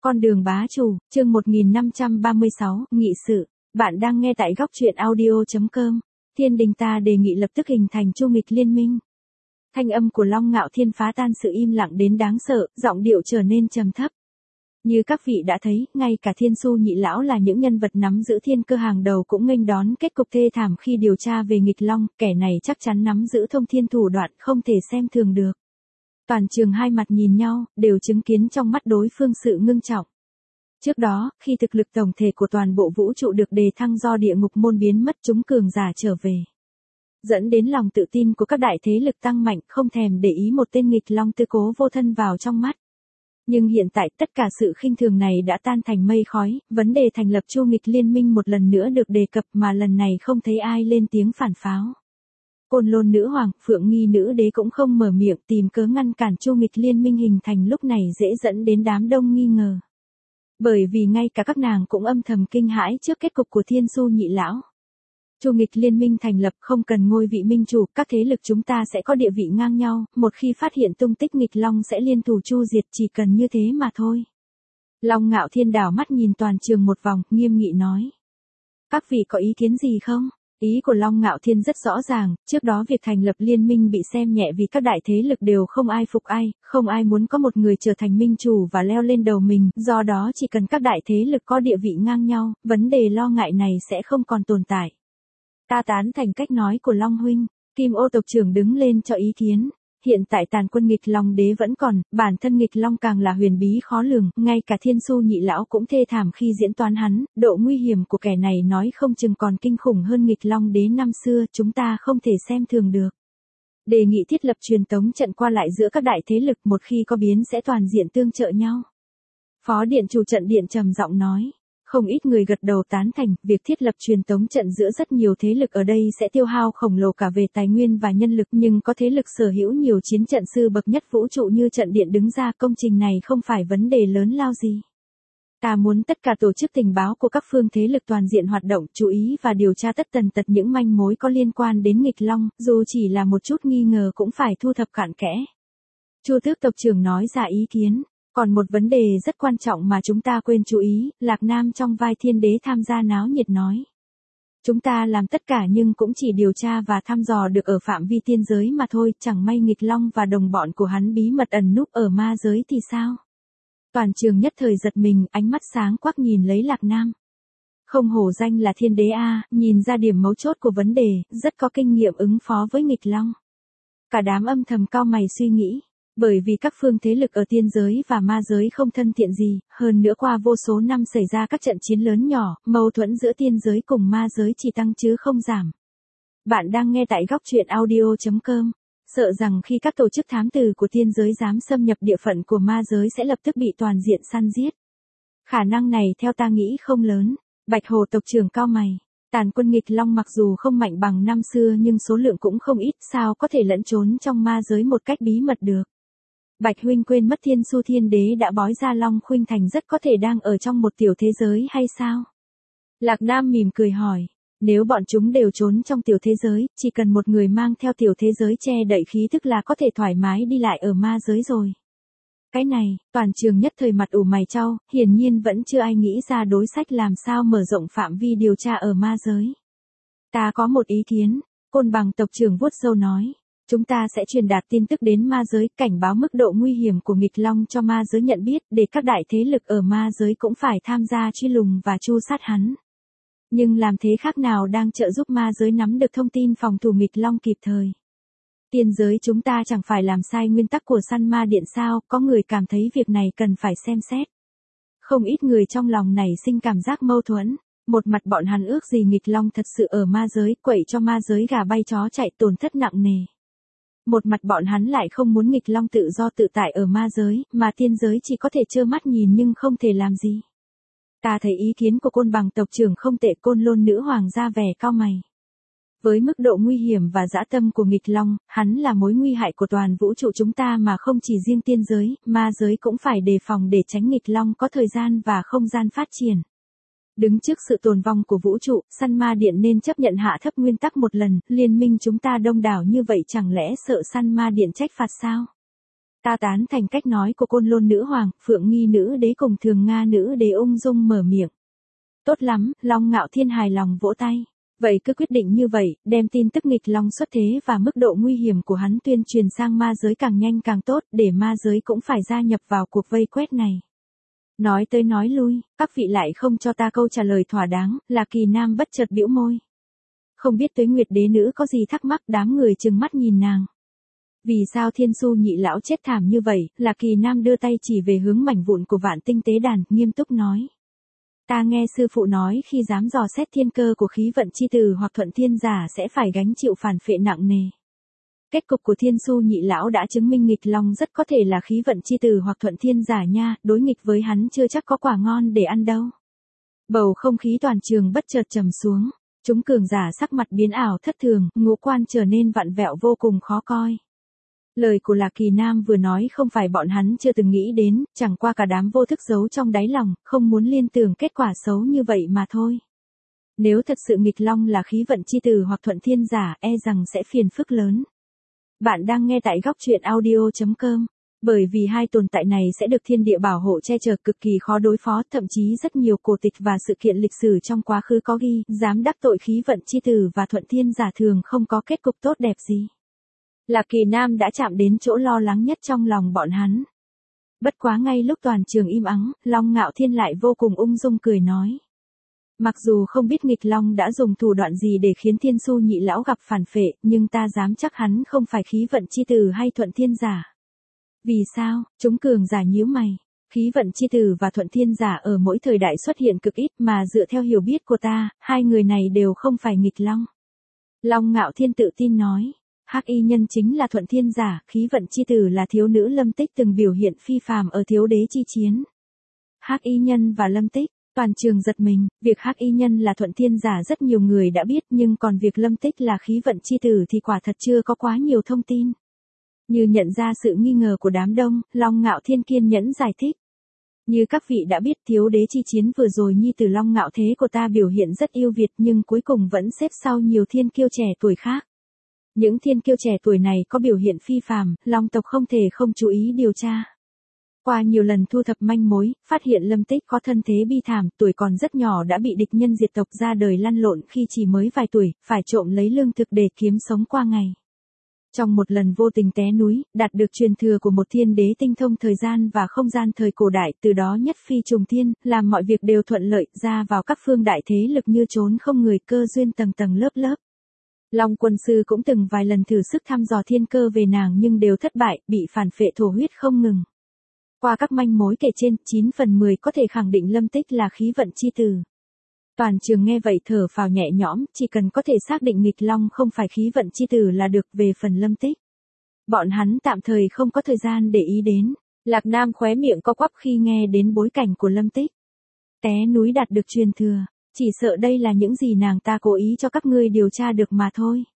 Con đường bá chủ, chương 1536, nghị sự. Bạn đang nghe tại góc truyện audio.com. Thiên đình ta đề nghị lập tức hình thành chu nghịch liên minh. Thanh âm của Long Ngạo Thiên phá tan sự im lặng đến đáng sợ, giọng điệu trở nên trầm thấp. Như các vị đã thấy, ngay cả Thiên Su Nhị Lão là những nhân vật nắm giữ thiên cơ hàng đầu cũng nghênh đón kết cục thê thảm khi điều tra về nghịch long, kẻ này chắc chắn nắm giữ thông thiên thủ đoạn không thể xem thường được. Toàn trường hai mặt nhìn nhau, đều chứng kiến trong mắt đối phương sự ngưng trọng. Trước đó, khi thực lực tổng thể của toàn bộ vũ trụ được đề thăng do địa ngục môn biến mất chúng cường giả trở về, dẫn đến lòng tự tin của các đại thế lực tăng mạnh, không thèm để ý một tên nghịch long tư cố vô thân vào trong mắt. Nhưng hiện tại tất cả sự khinh thường này đã tan thành mây khói, vấn đề thành lập chu nghịch liên minh một lần nữa được đề cập mà lần này không thấy ai lên tiếng phản pháo. Côn Lôn nữ hoàng, Phượng Nghi nữ đế cũng không mở miệng tìm cớ ngăn cản chu nghịch liên minh hình thành, lúc này dễ dẫn đến đám đông nghi ngờ. Bởi vì ngay cả các nàng cũng âm thầm kinh hãi trước kết cục của Thiên Su Nhị Lão. Chu nghịch liên minh thành lập không cần ngôi vị minh chủ, các thế lực chúng ta sẽ có địa vị ngang nhau, một khi phát hiện tung tích nghịch long sẽ liên thủ chu diệt, chỉ cần như thế mà thôi. Long Ngạo Thiên đảo mắt nhìn toàn trường một vòng, nghiêm nghị nói. Các vị có ý kiến gì không? Ý của Long Ngạo Thiên rất rõ ràng, trước đó việc thành lập liên minh bị xem nhẹ vì các đại thế lực đều không ai phục ai, không ai muốn có một người trở thành minh chủ và leo lên đầu mình, do đó chỉ cần các đại thế lực có địa vị ngang nhau, vấn đề lo ngại này sẽ không còn tồn tại. Ta tán thành cách nói của Long huynh. Kim Ô tộc trưởng đứng lên cho ý kiến. Hiện tại tàn quân nghịch long đế vẫn còn, bản thân nghịch long càng là huyền bí khó lường, ngay cả Thiên Su Nhị Lão cũng thê thảm khi diễn toán hắn, độ nguy hiểm của kẻ này nói không chừng còn kinh khủng hơn nghịch long đế năm xưa, chúng ta không thể xem thường được. Đề nghị thiết lập truyền tống trận qua lại giữa các đại thế lực, một khi có biến sẽ toàn diện tương trợ nhau. Phó điện chủ trận điện trầm giọng nói. Không ít người gật đầu tán thành, việc thiết lập truyền tống trận giữa rất nhiều thế lực ở đây sẽ tiêu hao khổng lồ cả về tài nguyên và nhân lực, nhưng có thế lực sở hữu nhiều chiến trận sư bậc nhất vũ trụ như trận điện đứng ra, công trình này không phải vấn đề lớn lao gì. Ta muốn tất cả tổ chức tình báo của các phương thế lực toàn diện hoạt động, chú ý và điều tra tất tần tật những manh mối có liên quan đến nghịch long, dù chỉ là một chút nghi ngờ cũng phải thu thập cặn kẽ. Chu Tước tộc trưởng nói ra ý kiến. Còn một vấn đề rất quan trọng mà chúng ta quên chú ý, Lạc Nam trong vai thiên đế tham gia náo nhiệt nói. Chúng ta làm tất cả nhưng cũng chỉ điều tra và thăm dò được ở phạm vi tiên giới mà thôi, chẳng may nghịch long và đồng bọn của hắn bí mật ẩn núp ở ma giới thì sao? Toàn trường nhất thời giật mình, ánh mắt sáng quắc nhìn lấy Lạc Nam. Không hổ danh là thiên đế a, nhìn ra điểm mấu chốt của vấn đề, rất có kinh nghiệm ứng phó với nghịch long. Cả đám âm thầm cau mày suy nghĩ. Bởi vì các phương thế lực ở tiên giới và ma giới không thân thiện gì, hơn nữa qua vô số năm xảy ra các trận chiến lớn nhỏ, mâu thuẫn giữa tiên giới cùng ma giới chỉ tăng chứ không giảm. Bạn đang nghe tại góc truyện audio.com. Sợ rằng khi các tổ chức thám tử của tiên giới dám xâm nhập địa phận của ma giới sẽ lập tức bị toàn diện săn giết. Khả năng này theo ta nghĩ không lớn. Bạch Hồ tộc trưởng cau mày. Tàn quân nghịch long mặc dù không mạnh bằng năm xưa nhưng số lượng cũng không ít, sao có thể lẫn trốn trong ma giới một cách bí mật được. Bạch huynh quên mất Thiên Su Thiên Đế đã bói ra Long Khuynh Thành rất có thể đang ở trong một tiểu thế giới hay sao? Lạc Nam mỉm cười hỏi, nếu bọn chúng đều trốn trong tiểu thế giới, chỉ cần một người mang theo tiểu thế giới che đậy khí thức là có thể thoải mái đi lại ở ma giới rồi. Cái này, toàn trường nhất thời mặt ủ mày chau, hiển nhiên vẫn chưa ai nghĩ ra đối sách làm sao mở rộng phạm vi điều tra ở ma giới. Ta có một ý kiến, Côn Bằng tộc trưởng vuốt râu nói. Chúng ta sẽ truyền đạt tin tức đến ma giới, cảnh báo mức độ nguy hiểm của nghịch long cho ma giới nhận biết, để các đại thế lực ở ma giới cũng phải tham gia truy lùng và tru sát hắn. Nhưng làm thế khác nào đang trợ giúp ma giới nắm được thông tin phòng thủ nghịch long kịp thời. Tiên giới chúng ta chẳng phải làm sai nguyên tắc của săn ma điện sao, có người cảm thấy việc này cần phải xem xét. Không ít người trong lòng này sinh cảm giác mâu thuẫn. Một mặt bọn hắn ước gì nghịch long thật sự ở ma giới, quậy cho ma giới gà bay chó chạy tổn thất nặng nề. Một mặt bọn hắn lại không muốn nghịch long tự do tự tại ở ma giới, mà tiên giới chỉ có thể trơ mắt nhìn nhưng không thể làm gì. Ta thấy ý kiến của Côn Bằng tộc trưởng không tệ. Côn Lôn nữ hoàng ra vẻ cau mày. Với mức độ nguy hiểm và dã tâm của nghịch long, hắn là mối nguy hại của toàn vũ trụ chúng ta mà không chỉ riêng tiên giới, ma giới cũng phải đề phòng để tránh nghịch long có thời gian và không gian phát triển. Đứng trước sự tồn vong của vũ trụ, săn ma điện nên chấp nhận hạ thấp nguyên tắc một lần, liên minh chúng ta đông đảo như vậy chẳng lẽ sợ săn ma điện trách phạt sao? Ta tán thành cách nói của Côn Lôn nữ hoàng, Phượng Nghi nữ đế cùng Thường Nga nữ đế ung dung mở miệng. Tốt lắm, Long Ngạo Thiên hài lòng vỗ tay. Vậy cứ quyết định như vậy, đem tin tức nghịch long xuất thế và mức độ nguy hiểm của hắn tuyên truyền sang ma giới càng nhanh càng tốt, để ma giới cũng phải gia nhập vào cuộc vây quét này. Nói tới nói lui, các vị lại không cho ta câu trả lời thỏa đáng, là Kỳ Nam bất chợt bĩu môi. Không biết Tuế Nguyệt đế nữ có gì thắc mắc, đám người trừng mắt nhìn nàng. Vì sao Thiên Su nhị lão chết thảm như vậy, là Kỳ Nam đưa tay chỉ về hướng mảnh vụn của Vạn Tinh tế đàn, nghiêm túc nói. Ta nghe sư phụ nói khi dám dò xét thiên cơ của khí vận chi tử hoặc thuận thiên giả sẽ phải gánh chịu phản phệ nặng nề. Kết cục của Thiên Su nhị lão đã chứng minh nghịch long rất có thể là khí vận chi tử hoặc thuận thiên giả nha, đối nghịch với hắn chưa chắc có quả ngon để ăn đâu. Bầu không khí toàn trường bất chợt trầm xuống, chúng cường giả sắc mặt biến ảo thất thường, ngũ quan trở nên vặn vẹo vô cùng khó coi. Lời của Lạc Kỳ Nam vừa nói không phải bọn hắn chưa từng nghĩ đến, chẳng qua cả đám vô thức giấu trong đáy lòng, không muốn liên tưởng kết quả xấu như vậy mà thôi. Nếu thật sự nghịch long là khí vận chi tử hoặc thuận thiên giả, e rằng sẽ phiền phức lớn. Bạn đang nghe tại góc truyện audio.com. Bởi vì hai tồn tại này sẽ được thiên địa bảo hộ che chở cực kỳ khó đối phó, thậm chí rất nhiều cổ tịch và sự kiện lịch sử trong quá khứ có ghi, dám đắc tội khí vận chi tử và thuận thiên giả thường không có kết cục tốt đẹp gì. Lạc Kỳ Nam đã chạm đến chỗ lo lắng nhất trong lòng bọn hắn. Bất quá ngay lúc toàn trường im ắng, Long Ngạo Thiên lại vô cùng ung dung cười nói. Mặc dù không biết nghịch long đã dùng thủ đoạn gì để khiến Thiên Su nhị lão gặp phản phệ, nhưng ta dám chắc hắn không phải khí vận chi tử hay thuận thiên giả. Vì sao? Chúng cường giả nhíu mày. Khí vận chi tử và thuận thiên giả ở mỗi thời đại xuất hiện cực ít, mà dựa theo hiểu biết của ta, hai người này đều không phải nghịch long. Long Ngạo Thiên tự tin nói. Hắc y nhân chính là thuận thiên giả, khí vận chi tử là thiếu nữ Lâm Tích từng biểu hiện phi phàm ở thiếu đế chi chiến. Hắc y nhân và Lâm Tích, toàn trường giật mình, việc Hắc y nhân là thuận thiên giả rất nhiều người đã biết, nhưng còn việc Lâm Tích là khí vận chi tử thì quả thật chưa có quá nhiều thông tin. Như nhận ra sự nghi ngờ của đám đông, Long Ngạo Thiên kiên nhẫn giải thích. Như các vị đã biết, thiếu đế chi chiến vừa rồi nhi tử Long Ngạo Thế của ta biểu hiện rất ưu việt, nhưng cuối cùng vẫn xếp sau nhiều thiên kiêu trẻ tuổi khác. Những thiên kiêu trẻ tuổi này có biểu hiện phi phàm, Long tộc không thể không chú ý điều tra. Qua nhiều lần thu thập manh mối, phát hiện Lâm Tích có thân thế bi thảm, tuổi còn rất nhỏ đã bị địch nhân diệt tộc ra đời lăn lộn khi chỉ mới vài tuổi, phải trộm lấy lương thực để kiếm sống qua ngày. Trong một lần vô tình té núi, đạt được truyền thừa của một thiên đế tinh thông thời gian và không gian thời cổ đại, từ đó nhất phi trùng thiên, làm mọi việc đều thuận lợi, ra vào các phương đại thế lực như trốn không người, cơ duyên tầng tầng lớp lớp. Long Quân Sư cũng từng vài lần thử sức thăm dò thiên cơ về nàng nhưng đều thất bại, bị phản phệ thổ huyết không ngừng. Qua các manh mối kể trên, 9 phần 10 có thể khẳng định Lâm Tích là khí vận chi tử. Toàn trường nghe vậy thở phào nhẹ nhõm, chỉ cần có thể xác định nghịch long không phải khí vận chi tử là được. Về phần Lâm Tích, bọn hắn tạm thời không có thời gian để ý đến. Lạc Nam khóe miệng co quắp khi nghe đến bối cảnh của Lâm Tích. Té núi đạt được truyền thừa, chỉ sợ đây là những gì nàng ta cố ý cho các ngươi điều tra được mà thôi.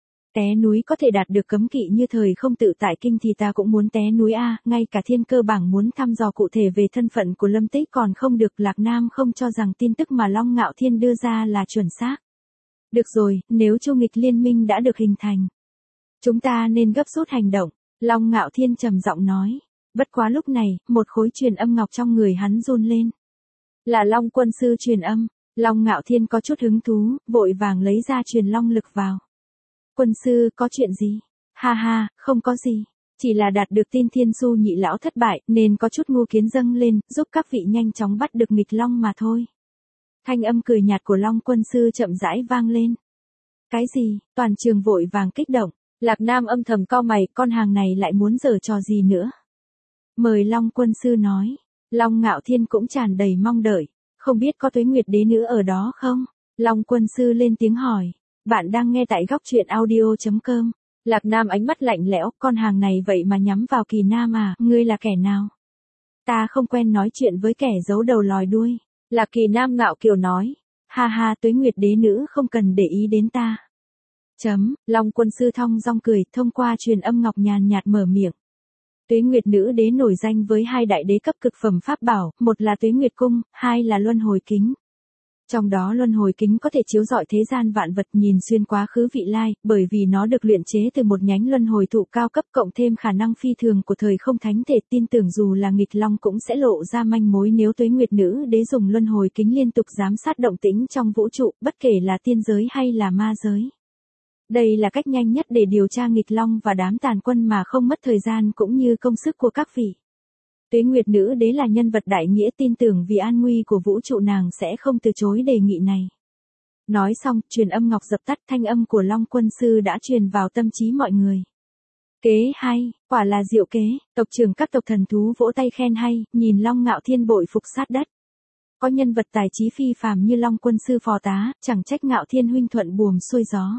Té núi có thể đạt được cấm kỵ như thời không tự tại kinh thì ta cũng muốn té núi a, ngay cả thiên cơ bảng muốn thăm dò cụ thể về thân phận của Lâm Tích còn không được. Lạc Nam không cho rằng tin tức mà Long Ngạo Thiên đưa ra là chuẩn xác. Được rồi, nếu Chu Nghịch Liên minh đã được hình thành, chúng ta nên gấp rút hành động, Long Ngạo Thiên trầm giọng nói. Bất quá lúc này, một khối truyền âm ngọc trong người hắn run lên. Là Long Quân Sư truyền âm. Long Ngạo Thiên có chút hứng thú, vội vàng lấy ra truyền long lực vào. Quân sư, có chuyện gì? Ha ha, không có gì. Chỉ là đạt được tin Thiên Su nhị lão thất bại, nên có chút ngu kiến dâng lên, giúp các vị nhanh chóng bắt được nghịch long mà thôi. Thanh âm cười nhạt của Long Quân Sư chậm rãi vang lên. Cái gì? Toàn trường vội vàng kích động. Lạc Nam âm thầm cau mày, con hàng này lại muốn giở trò gì nữa? Mời Long Quân Sư nói. Long Ngạo Thiên cũng tràn đầy mong đợi. Không biết có Tuế Nguyệt đế nữ ở đó không? Long Quân Sư lên tiếng hỏi. Bạn đang nghe tại góc truyện audio.com. Lạc Nam ánh mắt lạnh lẽo, con hàng này vậy mà nhắm vào Kỳ Nam à, ngươi là kẻ nào? Ta không quen nói chuyện với kẻ giấu đầu lòi đuôi. Lạc Kỳ Nam ngạo kiều nói. Ha ha, Tuế Nguyệt đế nữ không cần để ý đến ta. Long Quân Sư thong dong cười, thông qua truyền âm ngọc nhàn nhạt mở miệng. Tuế Nguyệt nữ đế nổi danh với hai đại đế cấp cực phẩm pháp bảo, một là Tuế Nguyệt cung, hai là Luân Hồi kính. Trong đó luân hồi kính có thể chiếu rọi thế gian vạn vật nhìn xuyên quá khứ vị lai, bởi vì nó được luyện chế từ một nhánh luân hồi thụ cao cấp cộng thêm khả năng phi thường của thời không thánh thể, tin tưởng dù là nghịch long cũng sẽ lộ ra manh mối nếu Tuế Nguyệt Nữ Đế dùng luân hồi kính liên tục giám sát động tĩnh trong vũ trụ, bất kể là tiên giới hay là ma giới. Đây là cách nhanh nhất để điều tra nghịch long và đám tàn quân mà không mất thời gian cũng như công sức của các vị. Tuế Nguyệt Nữ Đế là nhân vật đại nghĩa, tin tưởng vì an nguy của vũ trụ nàng sẽ không từ chối đề nghị này. Nói xong, truyền âm ngọc dập tắt, thanh âm của Long Quân Sư đã truyền vào tâm trí mọi người. Kế hay, quả là diệu kế, tộc trưởng các tộc thần thú vỗ tay khen hay, nhìn Long Ngạo Thiên bội phục sát đất. Có nhân vật tài trí phi phàm như Long Quân Sư phò tá, chẳng trách Ngạo Thiên huynh thuận buồm xuôi gió.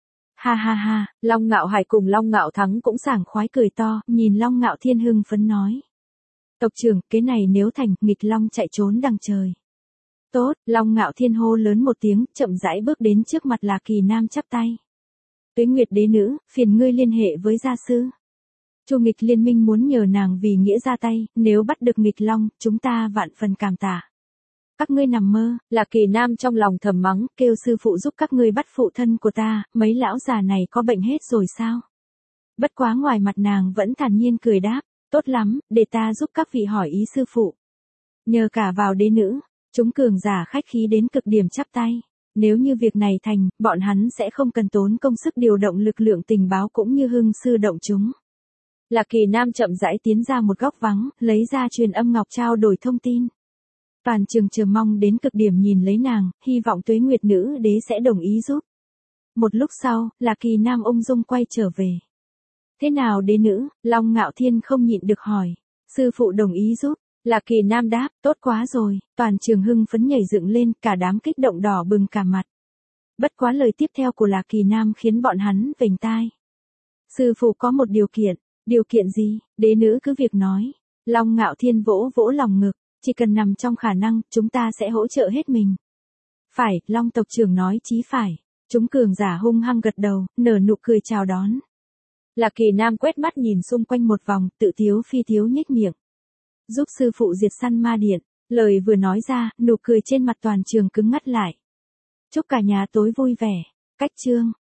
Ha ha ha, Long Ngạo Hải cùng Long Ngạo Thắng cũng sảng khoái cười to, nhìn Long Ngạo Thiên hưng phấn nói. Tộc trưởng, cái này nếu thành, nghịch long chạy trốn đằng trời. Tốt, Long Ngạo Thiên hô lớn một tiếng, chậm rãi bước đến trước mặt Là Kỳ Nam chắp tay. Tuế Nguyệt Đế Nữ, phiền ngươi liên hệ với gia sư. Chu Nghịch Liên Minh muốn nhờ nàng vì nghĩa ra tay, nếu bắt được nghịch long, chúng ta vạn phần cảm tạ. Các ngươi nằm mơ, Là Kỳ Nam trong lòng thầm mắng, kêu sư phụ giúp các ngươi bắt phụ thân của ta, mấy lão già này có bệnh hết rồi sao? Bất quá ngoài mặt nàng vẫn thản nhiên cười đáp. Tốt lắm, để ta giúp các vị hỏi ý sư phụ. Nhờ cả vào đế nữ, chúng cường giả khách khí đến cực điểm chắp tay. Nếu như việc này thành, bọn hắn sẽ không cần tốn công sức điều động lực lượng tình báo cũng như hưng sư động chúng. Là Kỳ Nam chậm rãi tiến ra một góc vắng, lấy ra truyền âm ngọc trao đổi thông tin. Toàn trường chờ mong đến cực điểm nhìn lấy nàng, hy vọng Tuế Nguyệt Nữ Đế sẽ đồng ý giúp. Một lúc sau, Là Kỳ Nam ung dung quay trở về. Thế nào đế nữ, Long Ngạo Thiên không nhịn được hỏi. Sư phụ đồng ý giúp. Là Kỳ Nam đáp, tốt quá rồi, toàn trường hưng phấn nhảy dựng lên, cả đám kích động đỏ bừng cả mặt. Bất quá lời tiếp theo của Là Kỳ Nam khiến bọn hắn vểnh tai. Sư phụ có một điều kiện gì, đế nữ cứ việc nói. Long Ngạo Thiên vỗ vỗ lòng ngực, chỉ cần nằm trong khả năng, chúng ta sẽ hỗ trợ hết mình. Phải, Long tộc trưởng nói chí phải. Chúng cường giả hung hăng gật đầu, nở nụ cười chào đón. Là Kỳ Nam quét mắt nhìn xung quanh một vòng, tự thiếu phi thiếu nhếch miệng. Giúp sư phụ diệt săn ma điện, lời vừa nói ra, nụ cười trên mặt toàn trường cứng ngắt lại. Chúc cả nhà tối vui vẻ. Cách chương